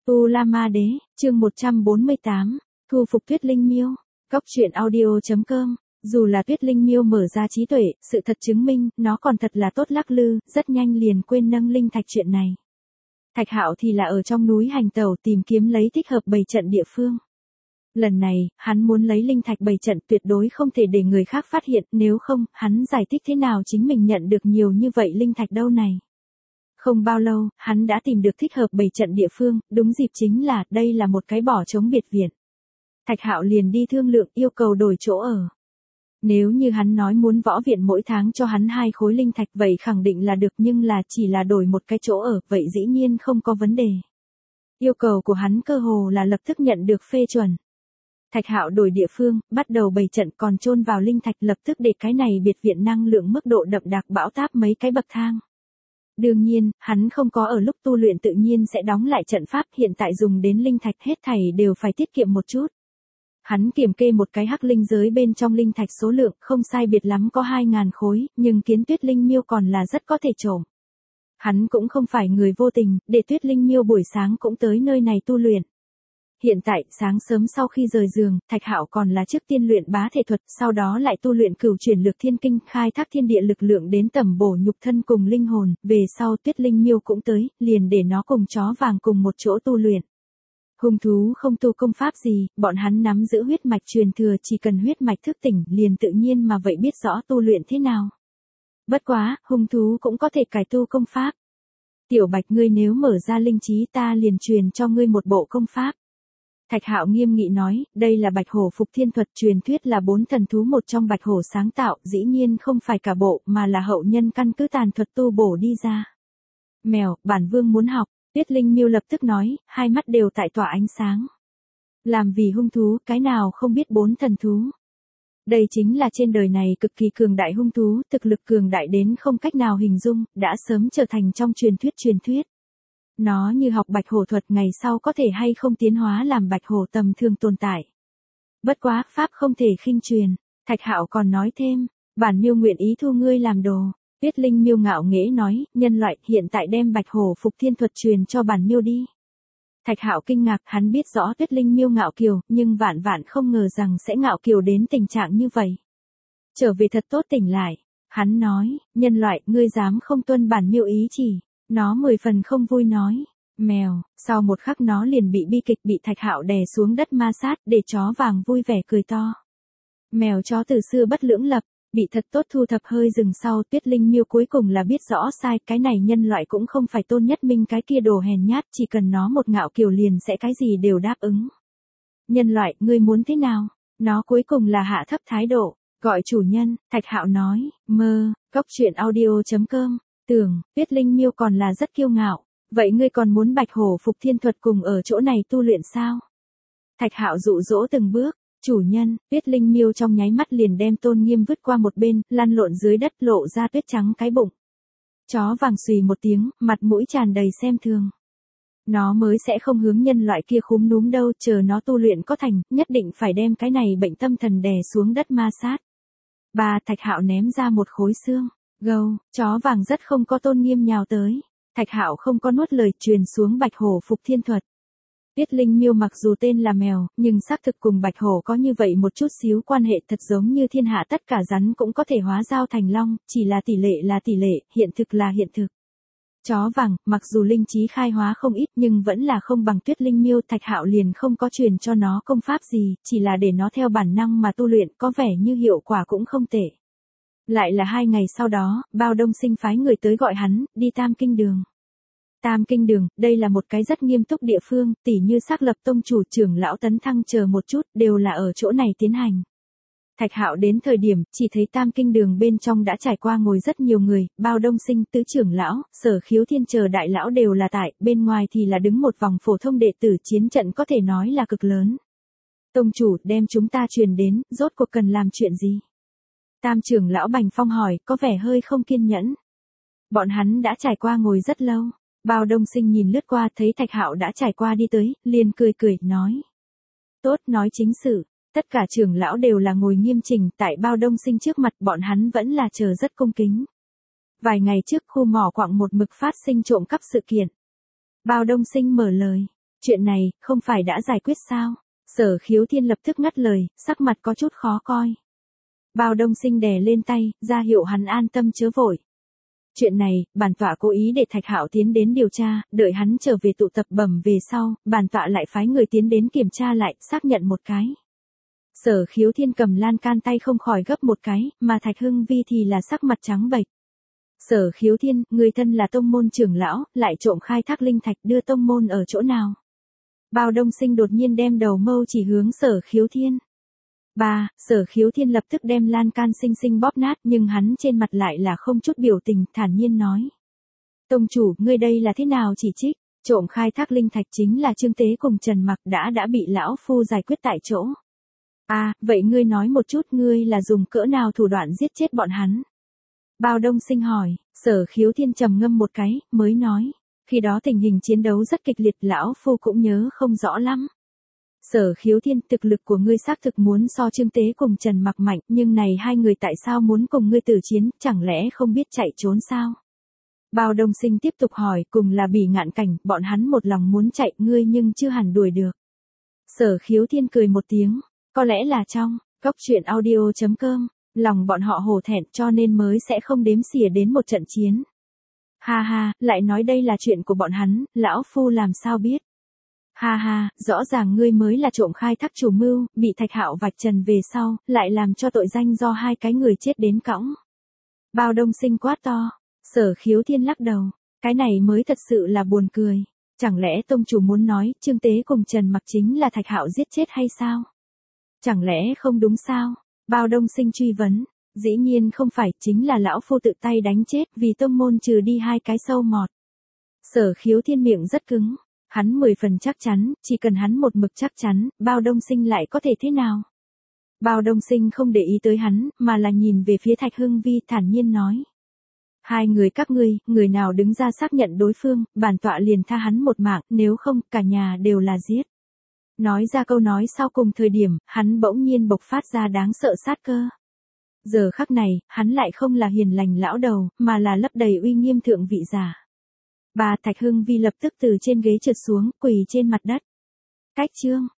U La Ma Đế, chương 148, thu phục Tuyết Linh Miêu. Cóc truyện audio.com. Dù là Tuyết Linh Miêu mở ra trí tuệ, sự thật chứng minh, nó còn thật là tốt lắc lư, rất nhanh liền quên nâng linh thạch chuyện này. Thạch Hạo thì là ở trong núi hành tẩu tìm kiếm lấy thích hợp bày trận địa phương. Lần này, hắn muốn lấy linh thạch bày trận tuyệt đối không thể để người khác phát hiện, nếu không, hắn giải thích thế nào chính mình nhận được nhiều như vậy linh thạch đâu này. Không bao lâu, hắn đã tìm được thích hợp bày trận địa phương, đúng dịp chính là, đây là một cái bỏ trống biệt viện. Thạch Hạo liền đi thương lượng yêu cầu đổi chỗ ở. Nếu như hắn nói muốn võ viện mỗi tháng cho hắn 2 khối linh thạch vậy khẳng định là được, nhưng là chỉ là đổi một cái chỗ ở, vậy dĩ nhiên không có vấn đề. Yêu cầu của hắn cơ hồ là lập tức nhận được phê chuẩn. Thạch Hạo đổi địa phương, bắt đầu bày trận còn chôn vào linh thạch, lập tức để cái này biệt viện năng lượng mức độ đậm đặc bão táp mấy cái bậc thang. Đương nhiên, hắn không có ở lúc tu luyện tự nhiên sẽ đóng lại trận pháp, hiện tại dùng đến linh thạch hết thảy đều phải tiết kiệm một chút. Hắn kiểm kê một cái hắc linh giới bên trong linh thạch số lượng không sai biệt lắm có 2.000 khối, nhưng kiến Tuyết Linh Miêu còn là rất có thể trộm. Hắn cũng không phải người vô tình, để Tuyết Linh Miêu buổi sáng cũng tới nơi này tu luyện. Hiện tại, sáng sớm sau khi rời giường, Thạch Hạo còn là trước tiên luyện bá thể thuật, sau đó lại tu luyện cửu chuyển lược thiên kinh, khai thác thiên địa lực lượng đến tẩm bổ nhục thân cùng linh hồn, về sau Tuyết Linh Miêu cũng tới, liền để nó cùng chó vàng cùng một chỗ tu luyện. Hung thú không tu công pháp gì, bọn hắn nắm giữ huyết mạch truyền thừa, chỉ cần huyết mạch thức tỉnh, liền tự nhiên mà vậy biết rõ tu luyện thế nào. Bất quá, hung thú cũng có thể cải tu công pháp. Tiểu Bạch, ngươi nếu mở ra linh trí ta liền truyền cho ngươi một bộ công pháp. Thạch Hạo nghiêm nghị nói, đây là Bạch Hổ phục thiên thuật, truyền thuyết là 4 thần thú một trong Bạch Hổ sáng tạo, dĩ nhiên không phải cả bộ, mà là hậu nhân căn cứ tàn thuật tu bổ đi ra. Mèo, bản vương muốn học. Tuyết Linh Miêu lập tức nói, hai mắt đều tại tỏa ánh sáng. Làm vì hung thú, cái nào không biết 4 thần thú. Đây chính là trên đời này cực kỳ cường đại hung thú, thực lực cường đại đến không cách nào hình dung, đã sớm trở thành trong truyền thuyết. Nó như học Bạch Hổ thuật, ngày sau có thể hay không tiến hóa làm Bạch Hổ tầm thường tồn tại. Bất quá, pháp không thể khinh truyền. Thạch Hạo còn nói thêm, bản Miêu nguyện ý thu ngươi làm đồ. Tuyết Linh Miêu ngạo nghễ nói, nhân loại hiện tại đem Bạch Hổ phục thiên thuật truyền cho bản Miêu đi. Thạch Hạo kinh ngạc, hắn biết rõ Tuyết Linh Miêu ngạo kiều, nhưng vạn không ngờ rằng sẽ ngạo kiều đến tình trạng như vậy. Trở về thật tốt tỉnh lại. Hắn nói, nhân loại, ngươi dám không tuân bản Miêu ý chỉ. Nó 10 phần không vui nói, mèo, sau một khắc nó liền bị bi kịch, bị Thạch Hạo đè xuống đất ma sát, để chó vàng vui vẻ cười to. Mèo chó từ xưa bất lưỡng lập. Bị thật tốt thu thập hơi rừng sau, Tuyết Linh Miêu cuối cùng là biết rõ sai, cái này nhân loại cũng không phải Tôn Nhất Minh cái kia đồ hèn nhát, chỉ cần nó một ngạo kiều liền sẽ cái gì đều đáp ứng. Nhân loại, ngươi muốn thế nào? Nó cuối cùng là hạ thấp thái độ, gọi chủ nhân. Thạch Hạo nói, mơ, cóc truyện audio.com, tưởng, Tuyết Linh Miêu còn là rất kiêu ngạo, vậy ngươi còn muốn Bạch Hổ phục thiên thuật cùng ở chỗ này tu luyện sao? Thạch Hạo dụ dỗ từng bước. Chủ nhân, Tuyết Linh Miêu trong nháy mắt liền đem tôn nghiêm vứt qua một bên, lăn lộn dưới đất lộ ra tuyết trắng cái bụng. Chó vàng xùy một tiếng, mặt mũi tràn đầy xem thường. Nó mới sẽ không hướng nhân loại kia khúm núm đâu, chờ nó tu luyện có thành, nhất định phải đem cái này bệnh tâm thần đè xuống đất ma sát. Thạch Hạo ném ra một khối xương. Gâu, chó vàng rất không có tôn nghiêm nhào tới. Thạch Hạo không có nuốt lời, truyền xuống Bạch Hổ phục thiên thuật. Tuyết Linh Miêu mặc dù tên là mèo, nhưng xác thực cùng Bạch Hổ có như vậy một chút xíu quan hệ, thật giống như thiên hạ tất cả rắn cũng có thể hóa dao thành long, chỉ là tỷ lệ, hiện thực là hiện thực. Chó vàng, mặc dù linh trí khai hóa không ít nhưng vẫn là không bằng Tuyết Linh Miêu, Thạch Hạo liền không có truyền cho nó công pháp gì, chỉ là để nó theo bản năng mà tu luyện, có vẻ như hiệu quả cũng không tệ. Lại là 2 ngày sau đó, Bao Đông Sinh phái người tới gọi hắn, đi Tam Kinh Đường. Tam Kinh Đường, đây là một cái rất nghiêm túc địa phương, tỉ như xác lập tông chủ, trưởng lão tấn thăng chờ một chút, đều là ở chỗ này tiến hành. Thạch Hạo đến thời điểm, chỉ thấy Tam Kinh Đường bên trong đã trải qua ngồi rất nhiều người, Bao Đông Sinh, Tứ trưởng lão, Sở Khiếu Thiên chờ đại lão đều là tại, bên ngoài thì là đứng một vòng phổ thông đệ tử, chiến trận có thể nói là cực lớn. Tông chủ, đem chúng ta truyền đến, rốt cuộc cần làm chuyện gì? Tam trưởng lão Bành Phong hỏi, có vẻ hơi không kiên nhẫn. Bọn hắn đã trải qua ngồi rất lâu. Bao Đông Sinh nhìn lướt qua thấy Thạch Hạo đã trải qua đi tới, liền cười, nói. Tốt, nói chính sự, tất cả trưởng lão đều là ngồi nghiêm chỉnh, tại Bao Đông Sinh trước mặt bọn hắn vẫn là chờ rất cung kính. Vài ngày trước khu mỏ quặng một mực phát sinh trộm cắp sự kiện. Bao Đông Sinh mở lời, Chuyện này, không phải đã giải quyết sao? Sở Khiếu Thiên lập tức ngắt lời, sắc mặt có chút khó coi. Bao Đông Sinh đè lên tay, ra hiệu hắn an tâm chớ vội. Chuyện này, bản tọa cố ý để Thạch Hạo tiến đến điều tra, đợi hắn trở về tụ tập bẩm về sau, bản tọa lại phái người tiến đến kiểm tra lại, xác nhận một cái. Sở Khiếu Thiên cầm lan can tay không khỏi gấp một cái, mà Thạch Hưng Vi thì là sắc mặt trắng bệch. Sở Khiếu Thiên, người thân là tông môn trưởng lão, lại trộm khai thác linh thạch đưa tông môn ở chỗ nào? Bao Đông Sinh đột nhiên đem đầu mâu chỉ hướng Sở Khiếu Thiên. Sở Khiếu Thiên lập tức đem lan can xinh xinh bóp nát, nhưng hắn trên mặt lại là không chút biểu tình, thản nhiên nói. Tông chủ, ngươi đây là thế nào chỉ trích? Trộm khai thác linh thạch chính là Trương Tế cùng Trần Mặc đã bị lão phu giải quyết tại chỗ. Vậy ngươi nói một chút, ngươi là dùng cỡ nào thủ đoạn giết chết bọn hắn? Bao Đông Sinh hỏi. Sở Khiếu Thiên trầm ngâm một cái, mới nói. Khi đó tình hình chiến đấu rất kịch liệt, lão phu cũng nhớ không rõ lắm. Sở Khiếu Thiên, thực lực của ngươi xác thực muốn so Trương Tế cùng Trần Mặc mạnh, nhưng này hai người tại sao muốn cùng ngươi tử chiến, chẳng lẽ không biết chạy trốn sao? Bao Đông Sinh tiếp tục hỏi, cùng là Bỉ Ngạn Cảnh, bọn hắn một lòng muốn chạy, ngươi nhưng chưa hẳn đuổi được. Sở Khiếu Thiên cười một tiếng, có lẽ là trong góc truyện audio.com, lòng bọn họ hổ thẹn cho nên mới sẽ không đếm xỉa đến một trận chiến. Ha, lại nói đây là chuyện của bọn hắn, lão phu làm sao biết? Ha, rõ ràng ngươi mới là trộm khai thác chủ mưu, bị Thạch Hạo vạch trần về sau, lại làm cho tội danh do hai cái người chết đến cõng. Bao Đông Sinh quát to. Sở Khiếu Thiên lắc đầu, cái này mới thật sự là buồn cười. Chẳng lẽ tông chủ muốn nói, Trương Tế cùng Trần Mặc chính là Thạch Hạo giết chết hay sao? Chẳng lẽ không đúng sao? Bao Đông Sinh truy vấn. Dĩ nhiên không phải, chính là lão phu tự tay đánh chết, vì tông môn trừ đi hai cái sâu mọt. Sở Khiếu Thiên miệng rất cứng. Hắn 10 phần chắc chắn, chỉ cần hắn một mực chắc chắn, Bao Đông Sinh lại có thể thế nào? Bao Đông Sinh không để ý tới hắn, mà là nhìn về phía Thạch Hưng Vi, thản nhiên nói. Hai người các ngươi, người nào đứng ra xác nhận đối phương, bản tọa liền tha hắn một mạng, nếu không, cả nhà đều là giết. Nói ra câu nói sau cùng thời điểm, hắn bỗng nhiên bộc phát ra đáng sợ sát cơ. Giờ khắc này, hắn lại không là hiền lành lão đầu, mà là lấp đầy uy nghiêm thượng vị giả. Thạch Hưng Vi lập tức từ trên ghế trượt xuống, quỳ trên mặt đất. Cách chương